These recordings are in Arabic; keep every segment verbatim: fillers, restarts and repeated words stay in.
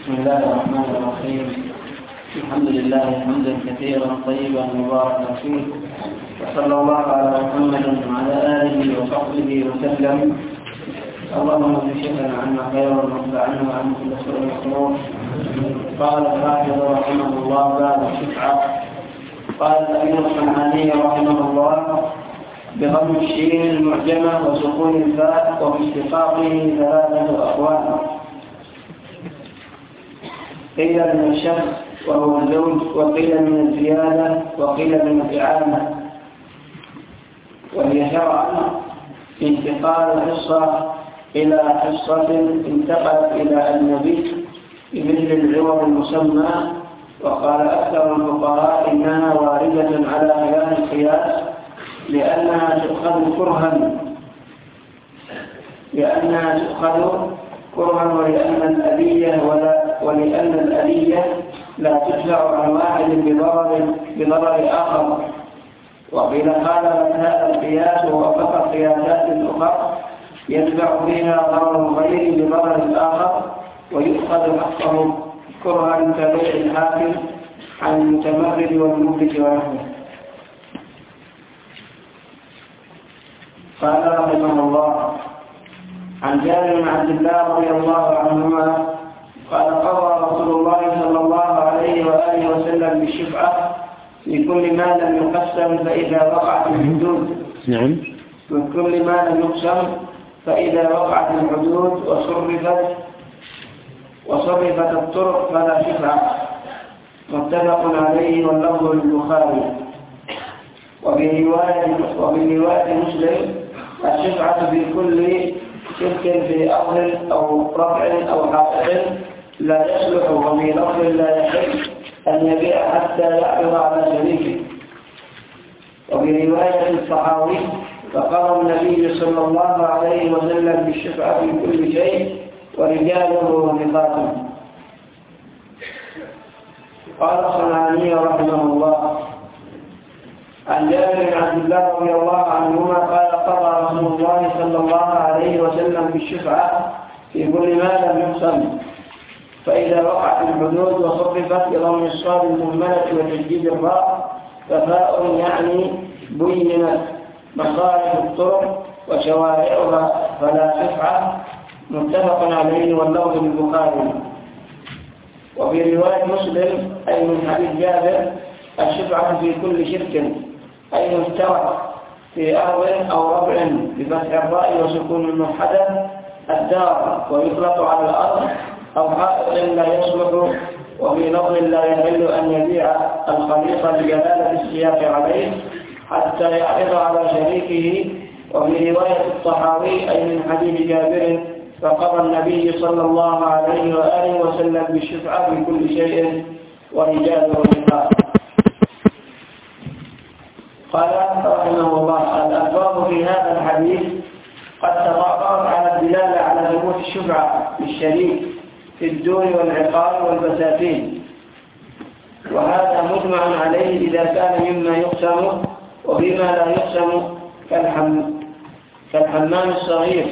بسم الله الرحمن الرحيم. الحمد لله حمدا كثيرا طيبا مباركا فيه، وصلى الله على محمد وعلى آله وصحبه وسلم. اللهم اشفنا عنا خيرا وانفعنا عن كل سوء مكروه. قال الحافظ رحمه الله باب الشفعة. قال الأمير الصنعاني رحمه الله: بضم الشين المعجمة وسكون الفاء وباشتقاقه ثلاثة أقوال. قيل من الشخص وهو الزوج، وقيل من الزيادة، وقيل من الإعانة. وهي شرعا انتقال حصة إلى حصة انتقلت إلى النبي بمثل العوض المسمى. وقال أكثر الفقهاء إنها واردة على خلاف القياس لأنها تؤخذ كرها لأنها تؤخذ كرها ولأن الأذية ولا ولأن الأذية لا تدفع عن واحد بضرر بضرر آخر. وقيل خالفت هذا القياس ووافق قياسات أخرى يدفع فيها ضرر غير بضرر الآخر، ويؤخذ حقه كرها كبيع الحاكم عن المتمرد والمملك ونحوه. قال رحمه الله: عن جابر بن عبد الله رضي الله عنهما قال: قضى رسول الله صلى الله عليه وآله وسلم بالشفعة في كل ما لم يقسم فإذا وقعت الحدود. نعم. وكل ما لم يقسم فإذا وقعت الحدود وصرفت وصرفت الطرق فلا شفعة. متفق عليه واللفظ للبخاري. وبرواية وبرواية مسلم: الشفعة في كل شرك في أرض أو رفع أو حائط لا يصلح، وفي لفظ لا يحل أن يبيع حتى يعرض على شريكه. وبرواية الصحاوي: فقال النبي صلى الله عليه وسلم بالشفعة في كل شيء ورجاله ثقات. قال الصنعاني رحمه الله: عن جابر بن عبد الله رضي الله عنهما قال: قضى رسول الله صلى الله عليه وسلم بالشفعة في كل ما لم يقسم فإذا وقعت الحدود وصرفت بضم الصاد المهملة وتشديد الراء ففاء يعني بينت مصالح الطرق وشوارعها فلا شفعة. متفق عليه واللفظ للبخاري. وفي رواية مسلم أي من حديث جابر: الشفعة في كل شرك أي مشترك في أرض أو ربع بفتح الراء وسكون الموحدة الدار، ويطلق على الأرض أو حائط لا يصلح. وفي لفظ لا يحل أن يبيع الخليط لجلالة السياق عليه حتى يعرض على شريكه. وفي رواية الطحاوي أي من حديث جابر: فقضى النبي صلى الله عليه وآله وسلم بالشفعة في كل شيء ورجاله ثقات. قال رحمه الله: الألفاظ في هذا الحديث قد تضافرت على الدلالة على ثبوت الشفعة للشريك في الدور والعقار والبساتين، وهذا مجمع عليه إذا كان مما يقسم. وبما لا يقسم كالحم... كالحمام الصغير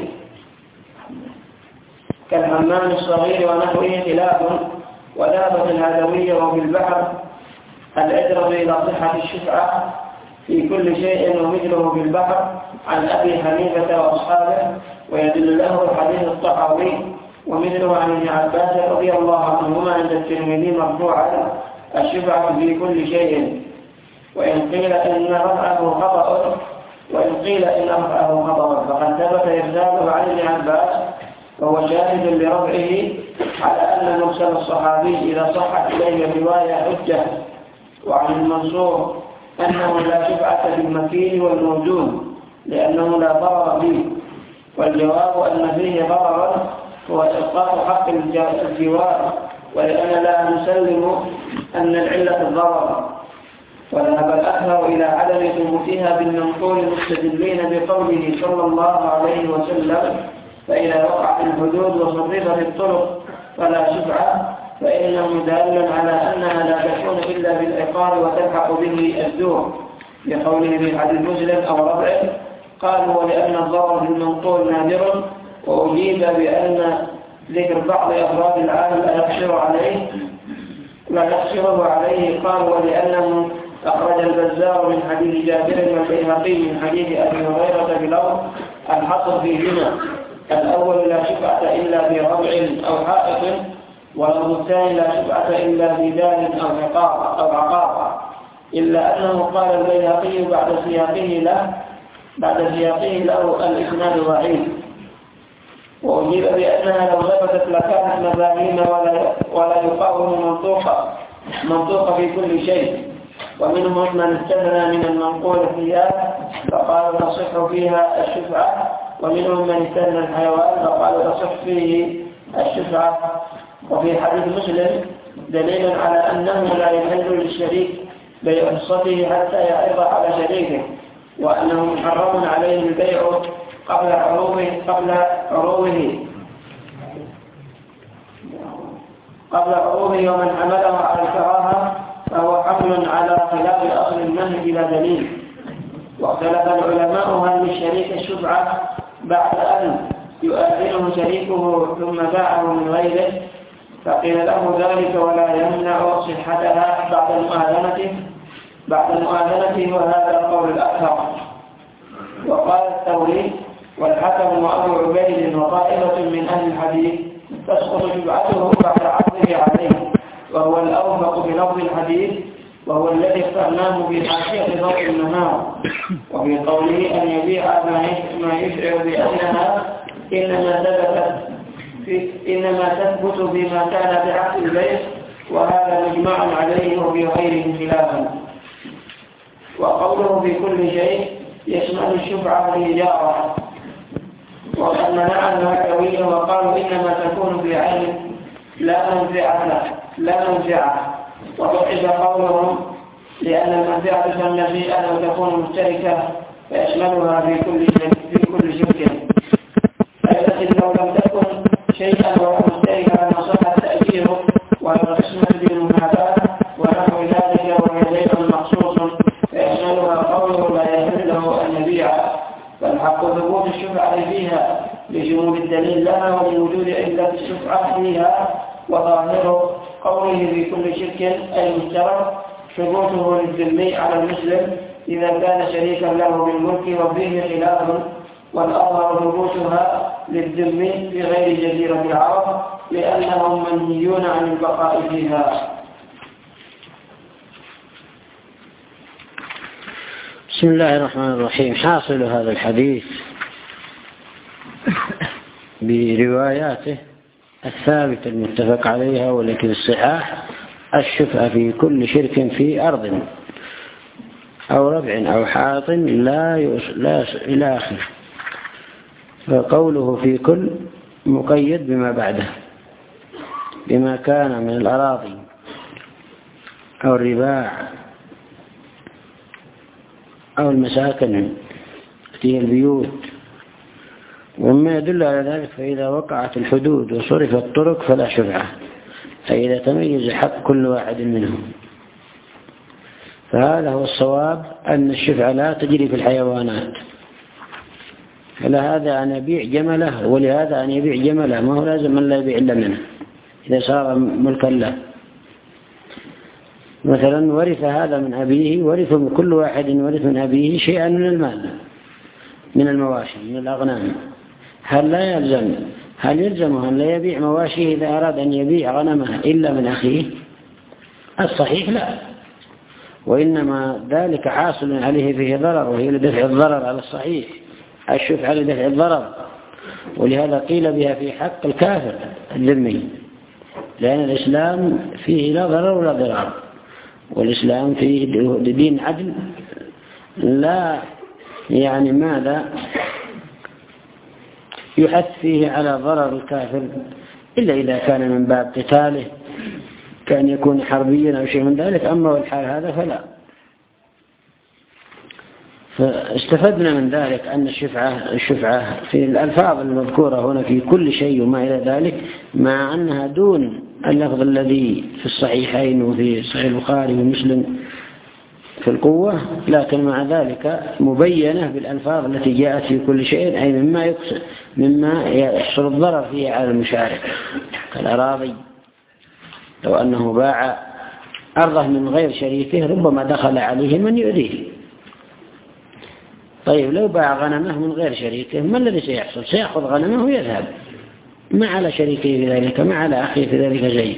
كالحمام الصغير ونحوه خلاف. ودابة الهدوية وفي البحر العذرة إلى صحة الشفعة في كل شيء ومثله في البحر عن أبي حنيفة وأصحابه، ويدل له حديث الطحاوي ومثله عن ابن عباس رضي الله عنهما عند الترمذي مرفوعا: الشفعة في كل شيء. وإن قيل إن رفعه خطأ وإن قيل إن رفعه خطأ فقد ثبت إرساله عن ابن عباس، وهو شاهد لرفعه على أن مرسل الصحابي إذا صحت إليه الرواية حجة. وعن المنصور أنه لا شفعة بالمكين والموجود لأنه لا ضرر فيه. والجواب أن فيه ضررا هو إسقاط حق الجوار، ولأن لا نسلم أن العلة الضرر. وذهب الأكثر إلى عدم ثبوتها بالمنقول مستدلين بقوله صلى الله عليه وسلم: فإذا وقعت الحدود وصرفت الطرق فلا شفعة، فإنه دال على أنها لا تكون إلا بالعقار وتلحق به الدور، لقوله في حديث مسلم أو رفعه. قالوا: ولأن الضرر بالمنقول نادر. وأجيب بأن ذكر بعض أفراد العالم لا يقصر عليه لا يقصره عليه. قال ولأنه أخرج البزار من حديث جابر والبيهقي من حديث أبي هريرة بلفظ الحصر فيهما: الأول لا شفعة إلا بربع أو حائط، والأمر الثاني لا شفعة إلا بدال أو عقار أو عقار، إلا أنه قال البيهقي بعد سياقه له بعد سياقه له الإسناد ضعيف. وأجيب بأنها لو ثبتت لكانت مفاهيم ولا ولا يقاوم منطوقة منطوقة في كل شيء. ومنهم من استثنى من المنقول فيها فقالوا تصح فيها الشفعة، ومنهم من استثنى الحيوان فقالوا تصح فيه الشفعة. وفي حديث مسلم دليل على أنه لا يحل للشريك بيع حصته حتى يعرض على شريكه، وأنه محرم عليه البيع قبل عروضه قبل عروضه قبل عروضه ومن حمله على الكراهة فهو حمل على خلاف أصل النهي بلا دليل. واختلف العلماء هل للشريك الشفعة بعد أن يؤذنه شريكه ثم باعه من غيره، فقيل له ذلك ولا يمنع صحتها بعد مؤاذنته بعد مؤاذنته وهذا القول الأكثر. وقال الثوري والحكم وأبو عبيد وطائفة من أهل الحديث تسقط شفعته بعد عرضه عليه، وهو الأوفق بلفظ الحديث، وهو الذي اخترناه في حاشية ضوء النهار. وفي قوله أن يبيع ما يشعر بأنها إنما ثبتت إنما تثبت بما كان بعقد البيع، وهذا مجمع عليه وفي غيره خلافا. وقوله في كل شيء يشمل الشفعة والإجارة، وقد منع الهكوية وقالوا إنما تكون في عين لا منفعة لا منفعة وضحك قولهم لأن المنفعة تسمى شيئا وتكون مشتركة فيشملها في كل في كل شرك. فإذا لو لم تكن شيئا وهو مشتركا نصح التأجير والقسمة بالمنافاة ونحو ذلك، وهي شيء مخصوص فيشملها قوله لا يحل له أن يبيع، فالحق ثبوت الشفعة فيها لشمول الدليل لها ولوجود علة الشفعة فيها. وظاهر قوله في كل شرك أي مشترك ثبوته للذمي على المسلم إذا كان شريكا له بالملك، وفيه خلاف، والأظهر ثبوتها للذمي في غير جزيرة العرب لأنهم منهيون عن البقاء فيها. بسم الله الرحمن الرحيم. حاصل هذا الحديث برواياته الثابتة المتفق عليها والتي الصحاح الشفعة في كل شرك في أرض أو ربع أو حائط لا لا إلى آخره. فقوله في كل مقيد بما بعده بما كان من الأراضي أو الرباع أو المساكن في البيوت ومما يدل على ذلك. فإذا وقعت الحدود وصرفت الطرق فلا شفعة، فإذا تميز حق كل واحد منهم. فهذا هو الصواب أن الشفعة لا تجري في الحيوانات، فلهذا أن يبيع جمله ولهذا أن يبيع جمله، ما هو لازم من لا يبيع إلا منه إذا صار ملكا له. مثلا ورث هذا من أبيه، ورث من كل واحد ورث من أبيه شيئا من المال من المواشي من الأغنام، هل لا يلزم هل يلزمه أن لا يبيع مواشيه إذا أراد أن يبيع غنمه إلا من أخيه؟ الصحيح لا، وإنما ذلك حاصل عليه فيه ضرر، وهي لدفع الضرر على الصحيح الشفعة لدفع الضرر. ولهذا قيل بها في حق الكافر الذمي، لأن الإسلام فيه لا ضرر ولا ضرار، والإسلام فيه دين عدل لا يعني ماذا يحث فيه على ضرر الكافر إلا إذا كان من باب قتاله كان يكون حربيا أو شيء من ذلك، أما الحال هذا فلا. فاستفدنا من ذلك أن الشفعة الشفعة في الألفاظ المذكورة هنا في كل شيء وما إلى ذلك، مع أنها دون اللفظ الذي في الصحيحين وفي صحيح البخاري ومسلم في القوة، لكن مع ذلك مبينة بالألفاظ التي جاءت في كل شيء، أي مما يقصد مما يحصل الضرر فيه على المشارك كالأراضي. لو أنه باع أرضه من غير شريكه ربما دخل عليه من يؤذيه. طيب لو باع غنمه من غير شريكه ما الذي سيحصل؟ سيأخذ غنمه ويذهب، ما على شريكه في ذلك، ما على أخيه في ذلك شيء.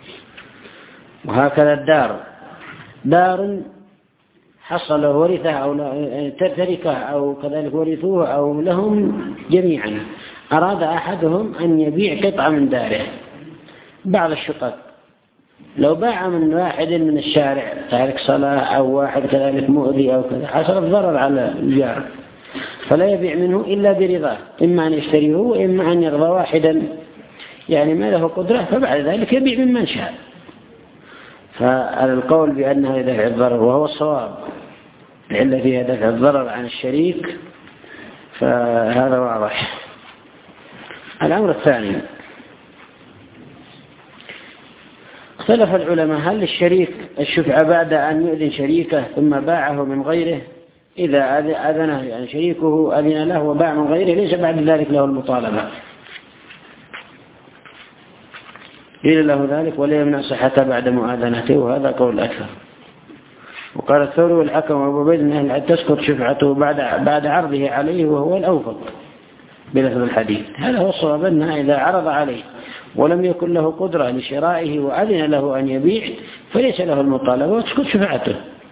وهكذا الدار، دار حصل ورثه أو تركه أو كذلك ورثوه أو لهم جميعا، أراد أحدهم أن يبيع قطعة من داره بعض الشقق، لو باع من واحد من الشارع تارك صلاة أو واحد كذلك مؤذي أو كذا حصل الضرر على الجار، فلا يبيع منه إلا برضاه، إما أن يشتريه وإما أن يرضى واحدا يعني ما له قدرة، فبعد ذلك يبيع ممن شاء. فالقول بأنها دفع الضرر وهو الصواب لأن فيها دفع الضرر عن الشريك فهذا واضح. الأمر الثاني، اختلف العلماء هل الشريك الشفعة بعد أن يؤذن شريكه ثم باعه من غيره، إذا أذنه يعني شريكه أذن له وباع من غيره ليس بعد ذلك له المطالبة، قيل له ذلك ولا يمنع صحته بعد مؤاذنته، وهذا قول أكثر. وقال الثوري والحكم وأبو بيد أنه تسقط شفعته بعد بعد عرضه عليه وهو الأوفق بلفظ الحديث. هذا هو الصواب، أنه إذا عرض عليه ولم يكن له قدرة لشرائه وأذن له أن يبيع فليس له المطالبة وتسقط شفعته،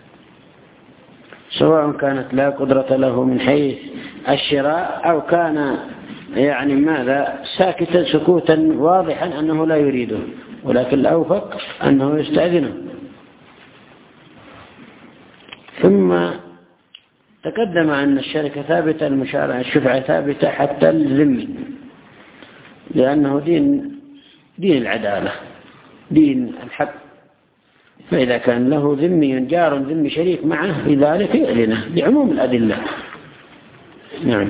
سواء كانت لا قدرة له من حيث الشراء أو كان يعني ماذا ساكتا سكوتا واضحا أنه لا يريده، ولكن الأوفق أنه يستأذنه. ثم تقدم أن الشركة ثابتة، المشاركة الشفعة ثابتة حتى الذمي، لأنه دين دين العدالة دين الحق، فإذا كان له ذمي جار ذمي شريك معه في ذلك يؤذنه بعموم الأدلة. نعم.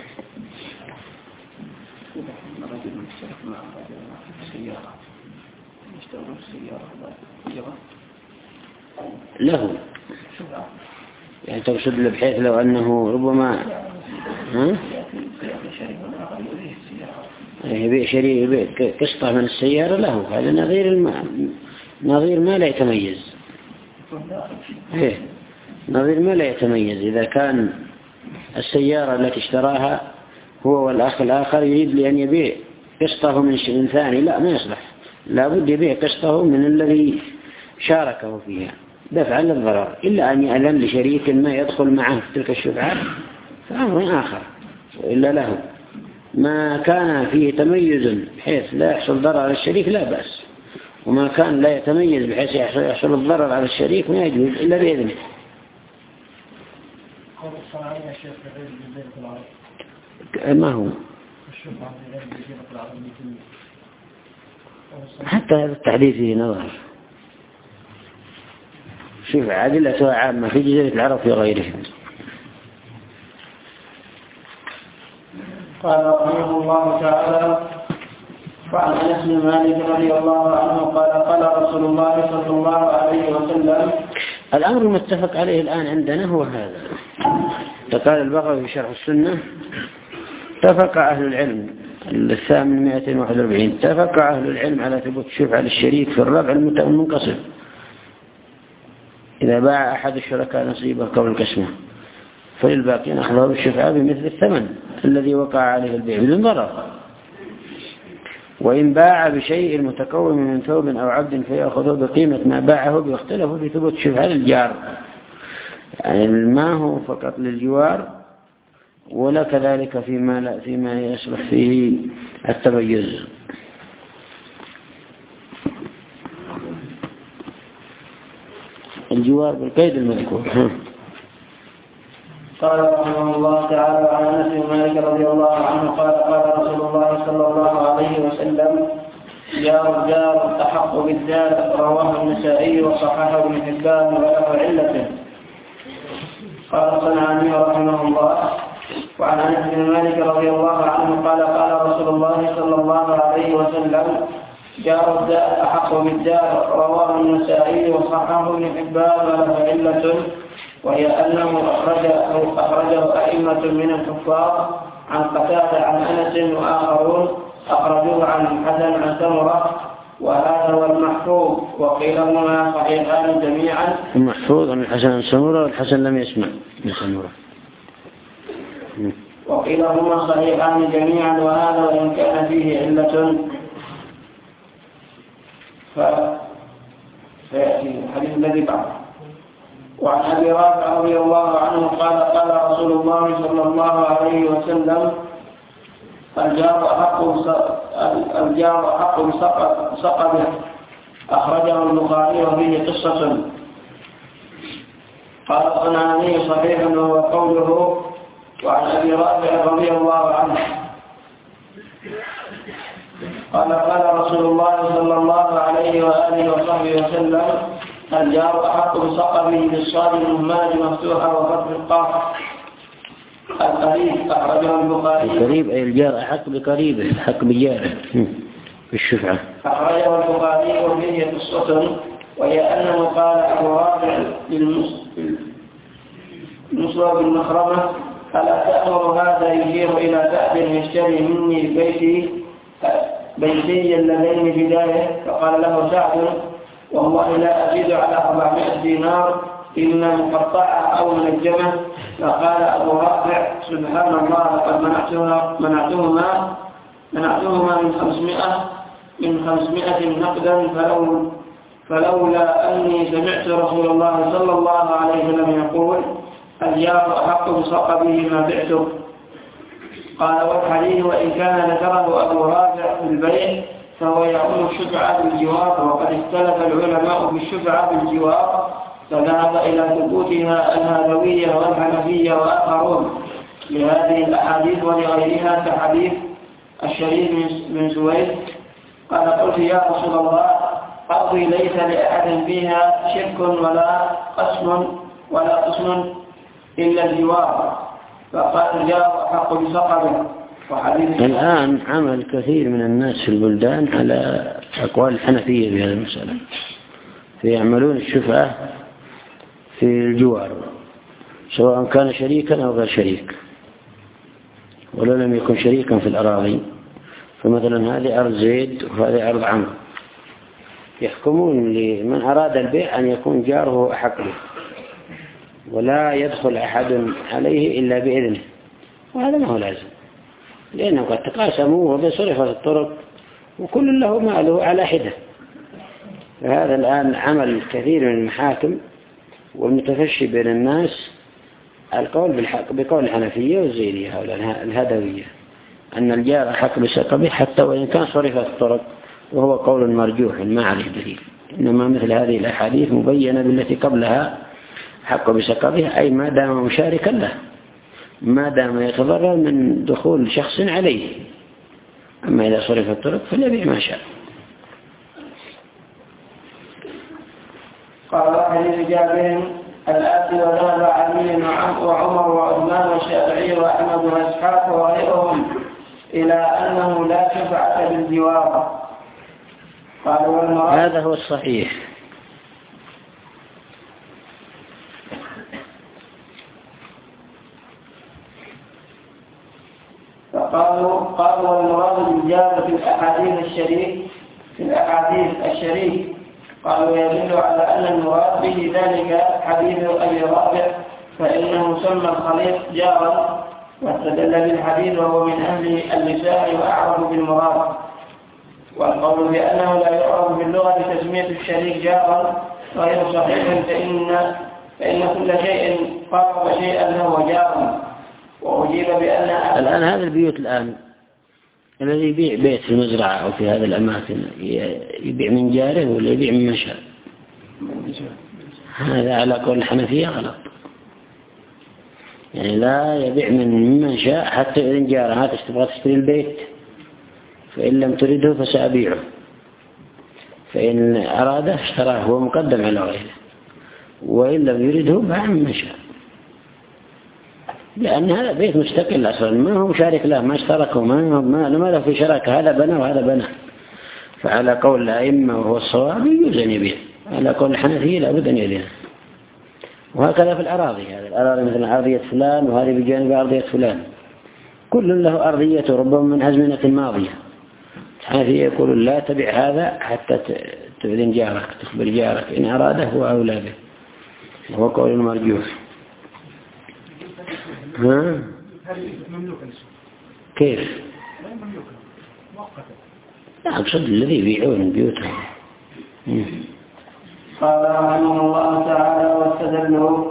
له يعني تقصد بحيث لو أنه ربما ها يبيع شريك يبيع قسطة من السيارة له، هذا نظير الم... نظير ما لا يتميز. إيه نظير ما لا يتميز. إذا كان السيارة التي اشتراها هو والأخ الآخر يريد لأن يبيع قسطه من شيء ثاني، لا ما يصلح، لابد يبيع قسطه من الذي شاركه فيها دفعا للضرر، إلا أن يأذن لشريك ما يدخل معه في تلك الشفعة فأمر آخر، وإلا له ما كان فيه تميز بحيث لا يحصل ضرر على الشريك لا بأس، وما كان لا يتميز بحيث يحصل الضرر على الشريك ما يجوز إلا بإذنه. ما هو حتى هذا التحديث فيه نظر، شوف عادلتها عامة في جزيرة العرب في غيرهم. قال رحمه الله تعالى: وعن أنس بن مالك رضي الله عنه قال قال رسول الله صلى الله عليه وسلم. الأمر المتفق عليه الآن عندنا هو هذا. قال البغوي في شرح السنة: اتفق أهل العلم الثامن مئتين وواحد وأربعين اتفق أهل العلم على ثبوت الشفعة للشريك في الربع المنقسم إذا باع أحد الشركاء نصيبه قبل القسمة، فللباقين أخذه بالشفعة بمثل الثمن الذي وقع عليه البيع بدون ضرر. وإن باع بشيء متكون من ثوب أو عبد فيأخذه بقيمة ما باعه، بيختلف في ثبوت الشفعة للجار، يعني ما هو فقط للجوار ولا كذلك فيما لا فيما يصلح فيه التميز. الجوار بالقيد المذكور. قال رحمه الله تعالى: عن أنس بن مالك رضي الله عنه قال قال رسول الله صلى الله عليه وسلم: جار الجار أحق بالجار. رواه النسائي وصححه ابن حبان وله علته. قال الصنعاني رحمه الله: وعن أنس بن مالك رضي الله عنه قال قال رسول الله صلى الله عليه وسلم: جار الدار أحق بالدار. رواه النسائي وصححه ابن حبان وله علة، وهي أنه أخرجه, أخرجه أئمة من الحفاظ عن قتادة عن أنس وآخرون أخرجوه عن الحسن عن سمرة، وهذا هو المحفوظ. وقيل هما صحيحان جميعا. المحفوظ عن الحسن عن سمرة والحسن لم يسمع من سمرة. وقيل هما صحيحان جميعا، وهذا وإن كان فيه علة فيأتي الحديث الذي بعده. وعن أبي رافع رضي الله عنه قال قال رسول الله صلى الله عليه وسلم: الجار أحق الجار أحق بسقبه. أخرجه البخاري وفيه قصة. قال الصنعاني صحيح وهو قوله. وعن أبي رافع رضي الله عنه قال قال رسول الله صلى الله عليه وآله وصحبه وسلم: الجار أحق بسقبه بالصاد المهمال مفتوحة وفتح القاف. القريب أخرجه البخاري. القريب أي الجار أحق بقريبه، أحق بجاره بالشفعة. أخرجه البخاري وفيه قصة، وهي أنه قال أبو رافع للمصرى بالمخرمة: ألا تأمر هذا يشير إلى كأب يشتري مني بيتي بيتي اللذين بداية؟ فقال له سعد: والله لا أزيد على أربعمائة دينار إلا مقطعة أو منجمة. فقال أبو رافع: سبحان الله، لقد منعتهما منعتهما منعتهما من خمسمائة من خمسمائة نقدا، فلو فلولا أني سمعت رسول الله صلى الله عليه وسلم يقول: الجار أحق بسقبه ما بعته. قال: والحديث وإن كان ذكره أبو رافع في البيع فهو يعم الشفعة بالجوار، وقد اختلف العلماء في الشفعة بالجوار، فذهب إلى ثبوتها الهذوية والحنفية وآخرون لهذه الأحاديث ولغيرها كحديث الشريف من سويد. قال: قلت يا رسول الله، أرضي ليس لأحد فيها شرك ولا قسم ولا قسم إلا الجوار. فقال: الجار أحق بسقبه. الآن عمل كثير من الناس في البلدان على أقوال الحنفية بهذه المسألة، فيعملون الشفعة في الجوار سواء كان شريكا أو غير شريك، ولو لم يكن شريكا في الأراضي. فمثلا هذه أرض زيد وهذه أرض عمرو، يحكمون لمن أراد البيع أن يكون جاره أحق له، ولا يدخل أحد عليه إلا بإذنه، وهذا ما هو لازم، لأنه قد تقاسموا وبصرفت الطرق وكل له ماله على حدة. فهذا الآن عمل كثير من المحاكم والمتفشي بين الناس القول بالحق بقول الحنفية والزيدية والهدوية أن الجار حق بسقبه حتى وإن كان صرفت الطرق، وهو قول مرجوح ما عليه دليل. إنما مثل هذه الأحاديث مبينة بالتي قبلها حق بسقبه، أي ما دام مشاركا له، ما دام يتضرر من دخول شخص عليه. أما إذا صرف الطرق فليبيع ما شاء. قال: حديث جابر: الآتي وذهب علي وعمر وعثمان والشافعي وأحمد وإسحاق وغيرهم إلى أنه لا شفعة بالجوار. قال: هذا هو الصحيح. فقالوا قالوا والمراد بالجار في الأحاديث الشريك في الأحاديث الشريك قالوا يدل على أن المراد به ذلك حديث أبي رافع، فإنه سمى الخليط جارا، واستدل بالحديث وهو من أهل اللسان وأعرف بالمراد. والقول بأنه لا يعرف باللغة تسمية الشريك جارا غير صحيح، فإن فإن كل شيء قرب شيئا له جارا. وأجيب بأن الآن هذا البيوت الآن الذي يبيع بيت في المزرعة أو في هذه الأماكن يبيع من جاره ولا يبيع من مشاء؟ هذا على قول الحنفية غلط. يعني لا يبيع من من شاء حتى إذن جاره هذا تبغى تشتري البيت، فإن لم تريده فسأبيعه، فإن أراده اشتراه هو مقدم على غيره، وإن لم يريده باع من شاء، لأن هذا بيت مستقل أصلا، ما هو مشارك له، ما اشتركوا، ما ما له في شراكة، هذا بنى وهذا بنى. فعلى قول الأئمة وهو الصواب يجوز أن يبيع، على قول الحنفية لابد أن يبيع. وهكذا في الأراضي، هذه الأراضي مثل أرضية فلان وهذه بجانب أرضية فلان، كل له أرضيته ربما من أزمنة الماضية. الحنفية يقول لا تبيع هذا حتى تأذن جارك، تخبر جارك إن أراده هو أولى به، وهو قول المرجوح. ها؟ كيف؟ لا أقصد الذي يبيعون بيوتهم. قال رحمه الله تعالى: واستدلوا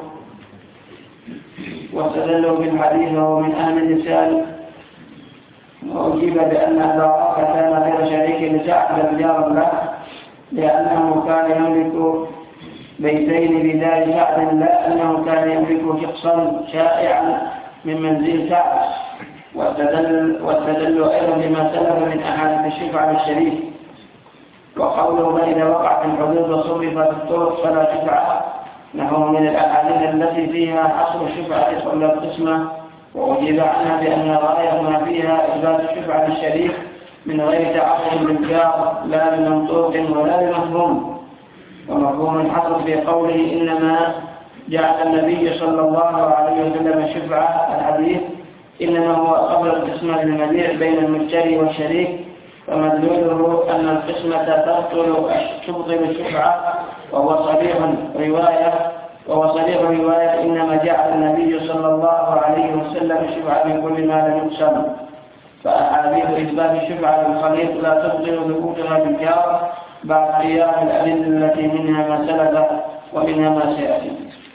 واستدلوا بالحديث وهو من أهل الإسلام، وأجيب بأن أبا كان غير شريك لسعد جارا له، لأنه كان يملك بيتين بدار سعد، لا أنه كان يملك شخصا شائعا من منزل سعد. واستدلوا أيضا بما سلف من أحاديث الشفعة للشريك، وقوله: فإذا وقعت الحدود وصرفت الطرق فلا شفعة، نحو من الأحاديث التي فيها حصر الشفعة قبل القسمة. وأجيب عنها بأن غاية ما فيها إثبات الشفعة للشريك من غير تعصب للجار، لا بمنطوق ولا بمفهوم. ومفهوم الحصر في قوله: إنما جعل النبي صلى الله عليه وسلم الشفعة، الحديث إنما هو قبل القسمة للمبيع بين المشتري والشريك، فمدلوله أن القسمة تبطل تبطل الشفعة، وهو صريح رواية وهو صريح رواية إنما جعل النبي صلى الله عليه وسلم الشفعة من كل ما لم يقسم. فأحاديث إثبات الشفعة للخليط لا تبطل ثبوتها بالجار بعد قيام الأدلة التي منها ما سلف ومنها ما سيأتي.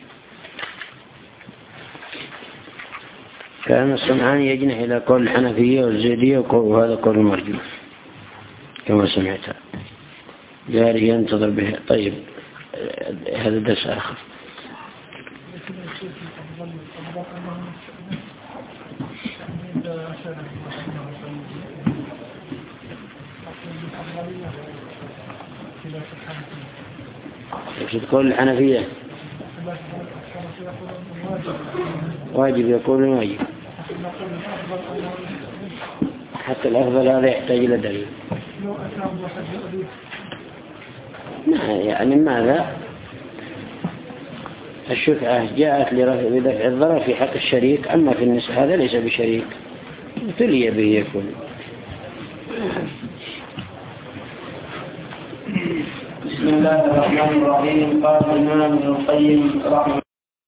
كان الصنعاني يجنح إلى قول الحنفية والزيدية، وهذا قول المرجوح كما سمعت. جاري ينتظر به. طيب، هذا درس آخر. يقصد قول الحنفية واجب، يقول واجب، حتى الأفضل هذا يحتاج إلى دليل. يعني ماذا؟ الشفعة جاءت لدفع الضرر في حق الشريك، أما في النساء هذا ليس بشريك، تلي به يكون. بسم الله الرحمن الرحيم. قال الإمام ابن القيم رحمه